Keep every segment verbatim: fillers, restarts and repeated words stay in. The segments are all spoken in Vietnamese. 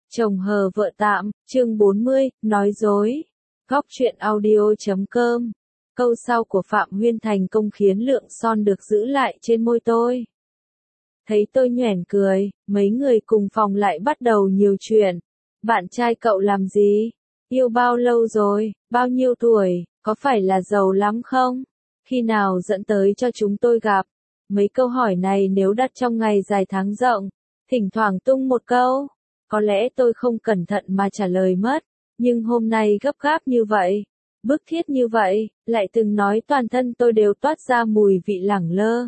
Chồng hờ vợ tạm, chương bốn mươi, nói dối. Góc truyện audio chấm com. Câu sau của Phạm Huyên thành công khiến lượng son được giữ lại trên môi tôi. Thấy tôi nhoẻn cười, mấy người cùng phòng lại bắt đầu nhiều chuyện. Bạn trai cậu làm gì? Yêu bao lâu rồi? Bao nhiêu tuổi? Có phải là giàu lắm không? Khi nào dẫn tới cho chúng tôi gặp? Mấy câu hỏi này nếu đặt trong ngày dài tháng rộng, thỉnh thoảng tung một câu, có lẽ tôi không cẩn thận mà trả lời mất, nhưng hôm nay gấp gáp như vậy, bức thiết như vậy, lại từng nói toàn thân tôi đều toát ra mùi vị lẳng lơ.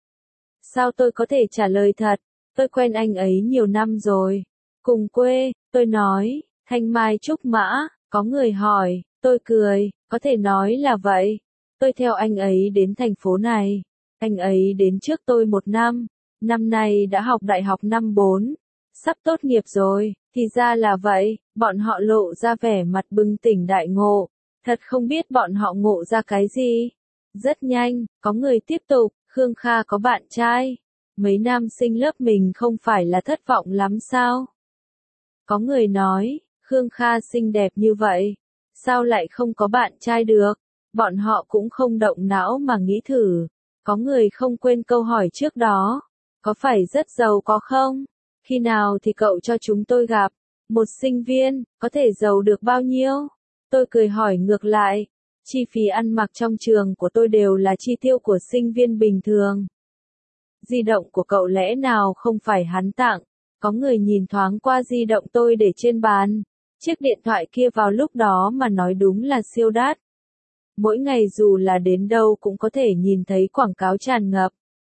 Sao tôi có thể trả lời thật? Tôi quen anh ấy nhiều năm rồi. Cùng quê, tôi nói, Thanh Mai Trúc Mã, có người hỏi, tôi cười, có thể nói là vậy. Tôi theo anh ấy đến thành phố này. Anh ấy đến trước tôi một năm, năm nay đã học đại học năm bốn, sắp tốt nghiệp rồi, thì ra là vậy, bọn họ lộ ra vẻ mặt bừng tỉnh đại ngộ, thật không biết bọn họ ngộ ra cái gì. Rất nhanh, có người tiếp tục, Khương Kha có bạn trai, mấy nam sinh lớp mình không phải là thất vọng lắm sao? Có người nói, Khương Kha xinh đẹp như vậy, sao lại không có bạn trai được? Bọn họ cũng không động não mà nghĩ thử. Có người không quên câu hỏi trước đó, có phải rất giàu có không? Khi nào thì cậu cho chúng tôi gặp? Một sinh viên, có thể giàu được bao nhiêu? Tôi cười hỏi ngược lại, chi phí ăn mặc trong trường của tôi đều là chi tiêu của sinh viên bình thường. Di động của cậu lẽ nào không phải hắn tặng? Có người nhìn thoáng qua di động tôi để trên bàn, chiếc điện thoại kia vào lúc đó mà nói đúng là siêu đắt. Mỗi ngày dù là đến đâu cũng có thể nhìn thấy quảng cáo tràn ngập.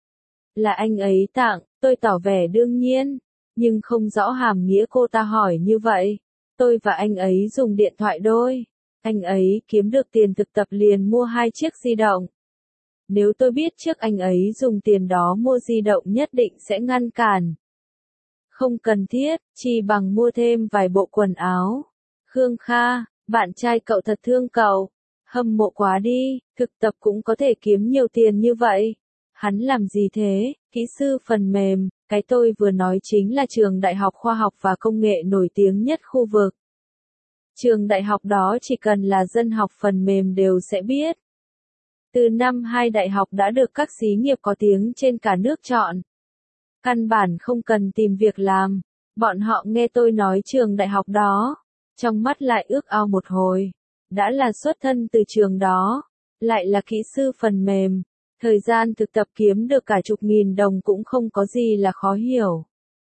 Là anh ấy tặng, tôi tỏ vẻ đương nhiên, nhưng không rõ hàm nghĩa cô ta hỏi như vậy. Tôi và anh ấy dùng điện thoại đôi. Anh ấy kiếm được tiền thực tập liền mua hai chiếc di động. Nếu tôi biết trước anh ấy dùng tiền đó mua di động nhất định sẽ ngăn cản. Không cần thiết, chỉ bằng mua thêm vài bộ quần áo. Khương Kha, bạn trai cậu thật thương cậu. Hâm mộ quá đi, thực tập cũng có thể kiếm nhiều tiền như vậy. Hắn làm gì thế? Kỹ sư phần mềm, cái tôi vừa nói chính là trường đại học khoa học và công nghệ nổi tiếng nhất khu vực. Trường đại học đó chỉ cần là dân học phần mềm đều sẽ biết. Từ năm hai đại học đã được các xí nghiệp có tiếng trên cả nước chọn. Căn bản không cần tìm việc làm. Bọn họ nghe tôi nói trường đại học đó, trong mắt lại ước ao một hồi. Đã là xuất thân từ trường đó, lại là kỹ sư phần mềm, thời gian thực tập kiếm được cả chục nghìn đồng cũng không có gì là khó hiểu.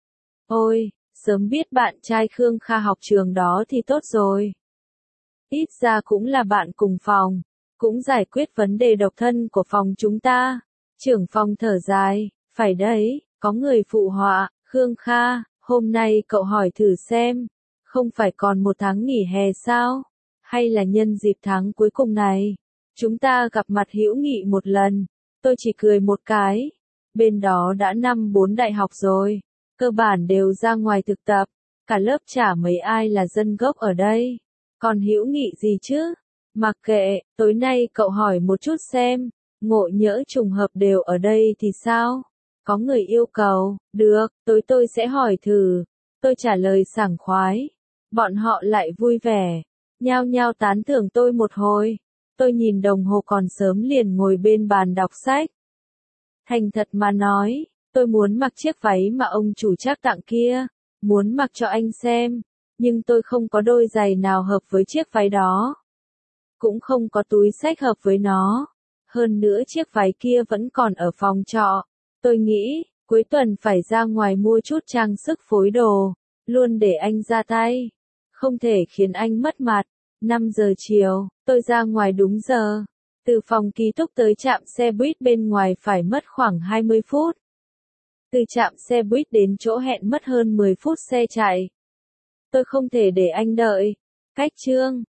Ôi, sớm biết bạn trai Khương Kha học trường đó thì tốt rồi. Ít ra cũng là bạn cùng phòng, cũng giải quyết vấn đề độc thân của phòng chúng ta. Trưởng phòng thở dài, phải đấy, có người phụ họa, Khương Kha, hôm nay cậu hỏi thử xem, không phải còn một tháng nghỉ hè sao? Hay là nhân dịp tháng cuối cùng này, chúng ta gặp mặt hữu nghị một lần. Tôi chỉ cười một cái. Bên đó đã năm bốn đại học rồi, cơ bản đều ra ngoài thực tập, cả lớp chả mấy ai là dân gốc ở đây. Còn hữu nghị gì chứ? Mặc kệ, tối nay cậu hỏi một chút xem, ngộ nhỡ trùng hợp đều ở đây thì sao? Có người yêu cầu, được, tối tôi sẽ hỏi thử. Tôi trả lời sảng khoái. Bọn họ lại vui vẻ. Nhao nhao tán thưởng tôi một hồi. Tôi nhìn đồng hồ còn sớm liền ngồi bên bàn đọc sách. Thành thật mà nói, tôi muốn mặc chiếc váy mà ông chủ Trác tặng kia, muốn mặc cho anh xem, nhưng tôi không có đôi giày nào hợp với chiếc váy đó. Cũng không có túi xách hợp với nó. Hơn nữa chiếc váy kia vẫn còn ở phòng trọ. Tôi nghĩ, cuối tuần phải ra ngoài mua chút trang sức phối đồ, luôn để anh ra tay. Không thể khiến anh mất mặt. năm giờ chiều, tôi ra ngoài đúng giờ. Từ phòng ký túc tới trạm xe buýt bên ngoài phải mất khoảng hai mươi phút. Từ trạm xe buýt đến chỗ hẹn mất hơn mười phút xe chạy. Tôi không thể để anh đợi. Cách chương